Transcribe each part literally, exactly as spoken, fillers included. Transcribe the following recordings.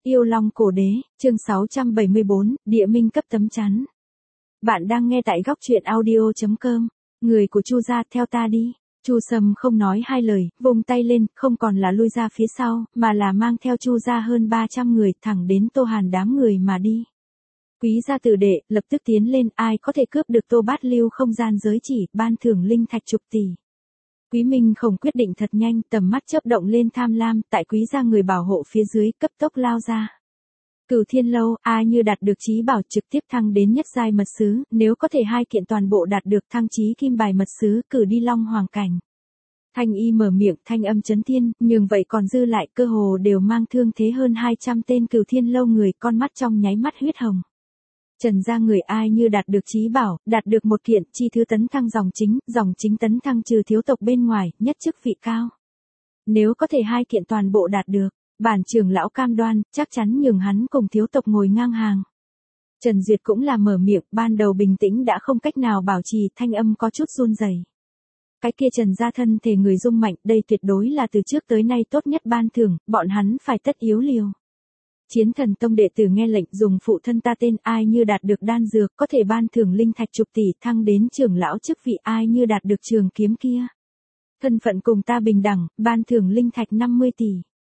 Yêu Long Cổ Đế, chương sáu trăm bảy mươi bốn, địa minh cấp tấm chắn. Bạn đang nghe tại góc truyện audio chấm com. Người của Chu gia theo ta đi. Chu Sâm không nói hai lời, vung tay lên, không còn là lui ra phía sau, mà là mang theo Chu gia hơn ba trăm người thẳng đến Tô Hàn đám người mà đi. Quý gia tử đệ, lập tức tiến lên, ai có thể cướp được Tô Bát Lưu không gian giới chỉ, ban thưởng linh thạch chục tỷ. Quý Minh Khổng quyết định thật nhanh, tầm mắt chớp động lên tham lam, tại quý gia người bảo hộ phía dưới, cấp tốc lao ra. Cửu Thiên Lâu, ai như đạt được chí bảo trực tiếp thăng đến nhất giai mật sứ, nếu có thể hai kiện toàn bộ đạt được thăng chí kim bài mật sứ, cử đi Long Hoàng cảnh. Thanh Y mở miệng, thanh âm chấn thiên, nhưng vậy còn dư lại cơ hồ đều mang thương thế hơn hai trăm tên Cửu Thiên Lâu người, con mắt trong nháy mắt huyết hồng. Trần gia người ai như đạt được chí bảo, đạt được một kiện, chi thứ tấn thăng dòng chính, dòng chính tấn thăng trừ thiếu tộc bên ngoài, nhất chức vị cao. Nếu có thể hai kiện toàn bộ đạt được, bản trưởng lão cam đoan, chắc chắn nhường hắn cùng thiếu tộc ngồi ngang hàng. Trần Duyệt cũng là mở miệng, ban đầu bình tĩnh đã không cách nào bảo trì, thanh âm có chút run rẩy. Cái kia Trần gia thân thể người dung mạnh, đây tuyệt đối là từ trước tới nay tốt nhất ban thưởng, bọn hắn phải tất yếu liều. Chiến Thần Tông đệ tử nghe lệnh dùng phụ thân ta tên ai như đạt được đan dược có thể ban thưởng linh thạch chục tỷ thăng đến trưởng lão chức vị ai như đạt được trường kiếm kia. Thân phận cùng ta bình đẳng, ban thưởng linh thạch năm mươi tỷ.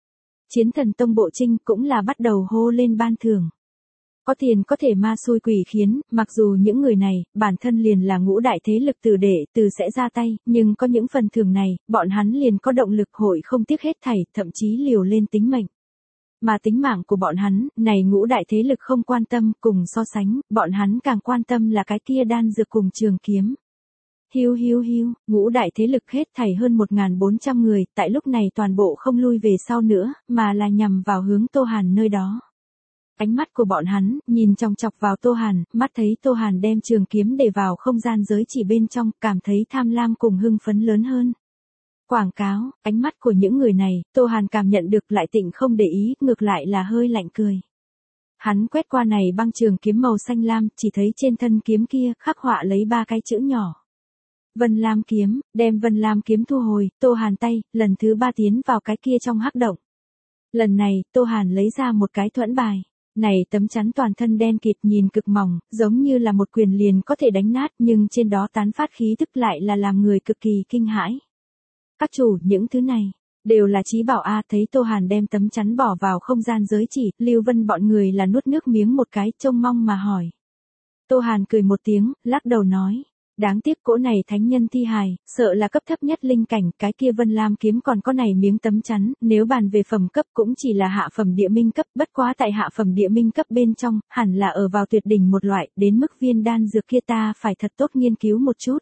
Chiến Thần Tông bộ trinh cũng là bắt đầu hô lên ban thưởng. Có tiền có thể ma xui quỷ khiến, mặc dù những người này, bản thân liền là ngũ đại thế lực tử đệ từ sẽ ra tay, nhưng có những phần thưởng này, bọn hắn liền có động lực hội không tiếc hết thảy, thậm chí liều lên tính mệnh. Mà tính mạng của bọn hắn, này ngũ đại thế lực không quan tâm, cùng so sánh, bọn hắn càng quan tâm là cái kia đan dược cùng trường kiếm. Hiu hiu hiu, ngũ đại thế lực hết thảy hơn một nghìn bốn trăm người, tại lúc này toàn bộ không lui về sau nữa, mà là nhằm vào hướng Tô Hàn nơi đó. Ánh mắt của bọn hắn, nhìn chòng chọc vào Tô Hàn, mắt thấy Tô Hàn đem trường kiếm để vào không gian giới chỉ bên trong, cảm thấy tham lam cùng hưng phấn lớn hơn. Quảng cáo, ánh mắt của những người này, Tô Hàn cảm nhận được lại tịnh không để ý, ngược lại là hơi lạnh cười. Hắn quét qua này băng trường kiếm màu xanh lam, chỉ thấy trên thân kiếm kia khắc họa lấy ba cái chữ nhỏ. Vân Lam kiếm, đem Vân Lam kiếm thu hồi, Tô Hàn tay, lần thứ ba tiến vào cái kia trong hắc động. Lần này, Tô Hàn lấy ra một cái thuẫn bài. Này tấm chắn toàn thân đen kịt nhìn cực mỏng, giống như là một quyền liền có thể đánh nát nhưng trên đó tán phát khí tức lại là làm người cực kỳ kinh hãi. Các chủ, những thứ này, đều là chí bảo a. Thấy Tô Hàn đem tấm chắn bỏ vào không gian giới chỉ, Lưu Vân bọn người là nuốt nước miếng một cái, trông mong mà hỏi. Tô Hàn cười một tiếng, lắc đầu nói. Đáng tiếc cỗ này thánh nhân thi hài, sợ là cấp thấp nhất linh cảnh, cái kia Vân Lam kiếm còn có này miếng tấm chắn, nếu bàn về phẩm cấp cũng chỉ là hạ phẩm địa minh cấp, bất quá tại hạ phẩm địa minh cấp bên trong, hẳn là ở vào tuyệt đỉnh một loại, đến mức viên đan dược kia ta phải thật tốt nghiên cứu một chút.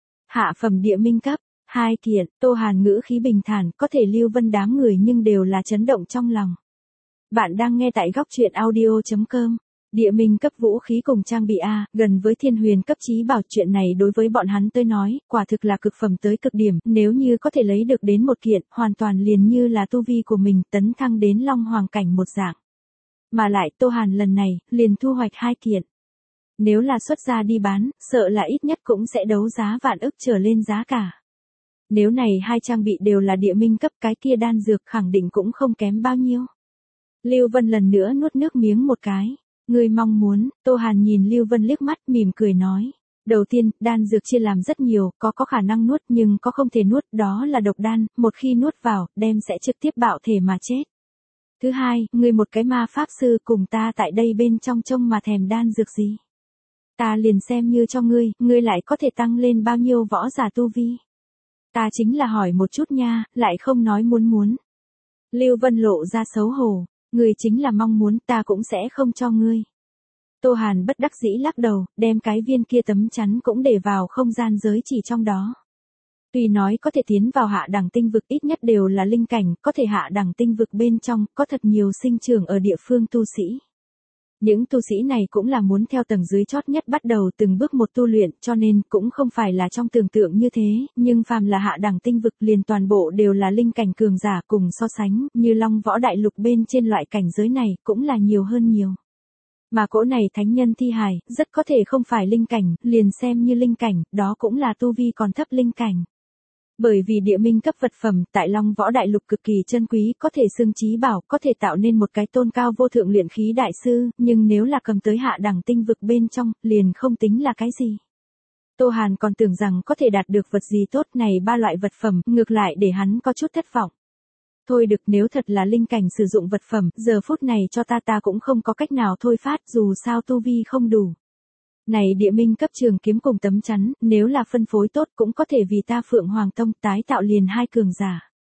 Hạ phẩm địa minh cấp, hai kiện, Tô Hàn ngữ khí bình thản, có thể Lưu Vân đám người nhưng đều là chấn động trong lòng. Bạn đang nghe tại góc truyện audio chấm com. Địa minh cấp vũ khí cùng trang bị A, gần với thiên huyền cấp chí bảo, chuyện này đối với bọn hắn tới nói, quả thực là cực phẩm tới cực điểm, nếu như có thể lấy được đến một kiện, hoàn toàn liền như là tu vi của mình tấn thăng đến Long Hoàng cảnh một dạng. Mà lại Tô Hàn lần này, liền thu hoạch hai kiện. Nếu là xuất ra đi bán, sợ là ít nhất cũng sẽ đấu giá vạn ức trở lên giá cả. Nếu này hai trang bị đều là địa minh cấp, cái kia đan dược khẳng định cũng không kém bao nhiêu. Lưu Vân lần nữa nuốt nước miếng một cái. Người mong muốn, Tô Hàn nhìn Lưu Vân liếc mắt mỉm cười nói. Đầu tiên, đan dược chia làm rất nhiều, có có khả năng nuốt nhưng có không thể nuốt, đó là độc đan, một khi nuốt vào, đem sẽ trực tiếp bạo thể mà chết. Thứ hai, người một cái ma pháp sư cùng ta tại đây bên trong trông mà thèm đan dược gì. Ta liền xem như cho ngươi, ngươi lại có thể tăng lên bao nhiêu võ giả tu vi. Ta chính là hỏi một chút nha, lại không nói muốn muốn. Lưu Vân lộ ra xấu hổ. Ngươi chính là mong muốn, ta cũng sẽ không cho ngươi. Tô Hàn bất đắc dĩ lắc đầu, đem cái viên kia tấm chắn cũng để vào không gian giới chỉ trong đó. Tuy nói có thể tiến vào hạ đẳng tinh vực, ít nhất đều là linh cảnh, có thể hạ đẳng tinh vực bên trong, có thật nhiều sinh trưởng ở địa phương tu sĩ. Những tu sĩ này cũng là muốn theo tầng dưới chót nhất bắt đầu từng bước một tu luyện, cho nên cũng không phải là trong tưởng tượng như thế, nhưng phàm là hạ đẳng tinh vực liền toàn bộ đều là linh cảnh cường giả, cùng so sánh, như Long Võ Đại Lục bên trên loại cảnh giới này, cũng là nhiều hơn nhiều. Mà cỗ này thánh nhân thi hài, rất có thể không phải linh cảnh, liền xem như linh cảnh, đó cũng là tu vi còn thấp linh cảnh. Bởi vì địa minh cấp vật phẩm tại Long Võ Đại Lục cực kỳ chân quý, có thể xưng chí bảo, có thể tạo nên một cái tôn cao vô thượng luyện khí đại sư, nhưng nếu là cầm tới hạ đẳng tinh vực bên trong, liền không tính là cái gì. Tô Hàn còn tưởng rằng có thể đạt được vật gì tốt này, ba loại vật phẩm, ngược lại để hắn có chút thất vọng. Thôi được, nếu thật là linh cảnh sử dụng vật phẩm, giờ phút này cho ta ta cũng không có cách nào thôi phát, dù sao tu vi không đủ. Này địa minh cấp trường kiếm cùng tấm chắn, nếu là phân phối tốt cũng có thể vì ta Phượng Hoàng Tông tái tạo liền hai cường giả.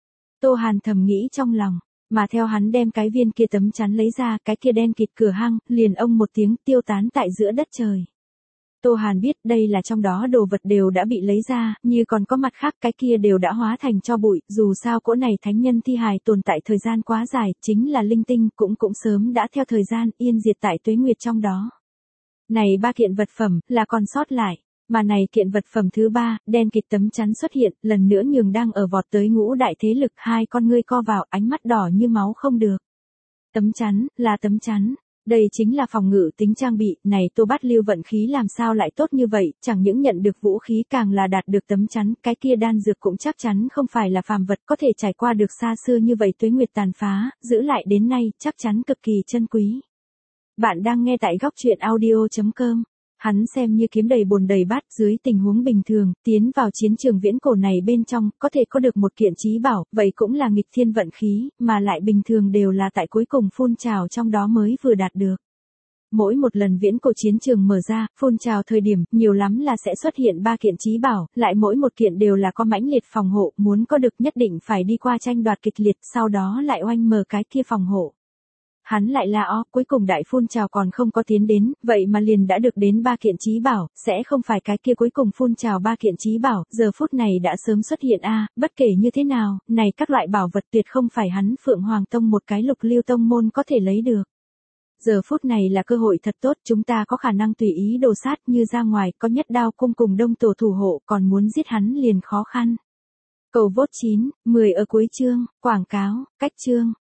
Tô Hàn thầm nghĩ trong lòng, mà theo hắn đem cái viên kia tấm chắn lấy ra, cái kia đen kịt cửa hang, liền ông một tiếng tiêu tán tại giữa đất trời. Tô Hàn biết đây là trong đó đồ vật đều đã bị lấy ra, như còn có mặt khác cái kia đều đã hóa thành tro bụi, dù sao cỗ này thánh nhân thi hài tồn tại thời gian quá dài, chính là linh tinh cũng cũng sớm đã theo thời gian yên diệt tại tuế nguyệt trong đó. Này ba kiện vật phẩm là còn sót lại, mà này kiện vật phẩm thứ ba, đen kịt tấm chắn xuất hiện, lần nữa nhường đang ở vọt tới ngũ đại thế lực, hai con ngươi co vào, ánh mắt đỏ như máu không được. Tấm chắn, là tấm chắn. Đây chính là phòng ngự tính trang bị, này Tô Bát Lưu vận khí làm sao lại tốt như vậy, chẳng những nhận được vũ khí càng là đạt được tấm chắn, cái kia đan dược cũng chắc chắn không phải là phàm vật có thể trải qua được xa xưa như vậy tuế nguyệt tàn phá, giữ lại đến nay, chắc chắn cực kỳ chân quý. Bạn đang nghe tại góc truyện audio chấm com. Hắn xem như kiếm đầy bồn đầy bát, dưới tình huống bình thường, tiến vào chiến trường viễn cổ này bên trong, có thể có được một kiện chí bảo, vậy cũng là nghịch thiên vận khí, mà lại bình thường đều là tại cuối cùng phun trào trong đó mới vừa đạt được. Mỗi một lần viễn cổ chiến trường mở ra, phun trào thời điểm, nhiều lắm là sẽ xuất hiện ba kiện chí bảo, lại mỗi một kiện đều là có mãnh liệt phòng hộ, muốn có được nhất định phải đi qua tranh đoạt kịch liệt, sau đó lại oanh mở cái kia phòng hộ. Hắn lại là o, cuối cùng đại phun trào còn không có tiến đến, vậy mà liền đã được đến ba kiện chí bảo, sẽ không phải cái kia cuối cùng phun trào ba kiện chí bảo, giờ phút này đã sớm xuất hiện a, bất kể như thế nào, này các loại bảo vật tuyệt không phải hắn Phượng Hoàng Tông một cái Lục Lưu Tông môn có thể lấy được. Giờ phút này là cơ hội thật tốt, chúng ta có khả năng tùy ý đồ sát, như ra ngoài có nhất đao cung cùng đông tổ thủ hộ, còn muốn giết hắn liền khó khăn. Cầu vote chín, mười ở cuối chương, quảng cáo, cách chương.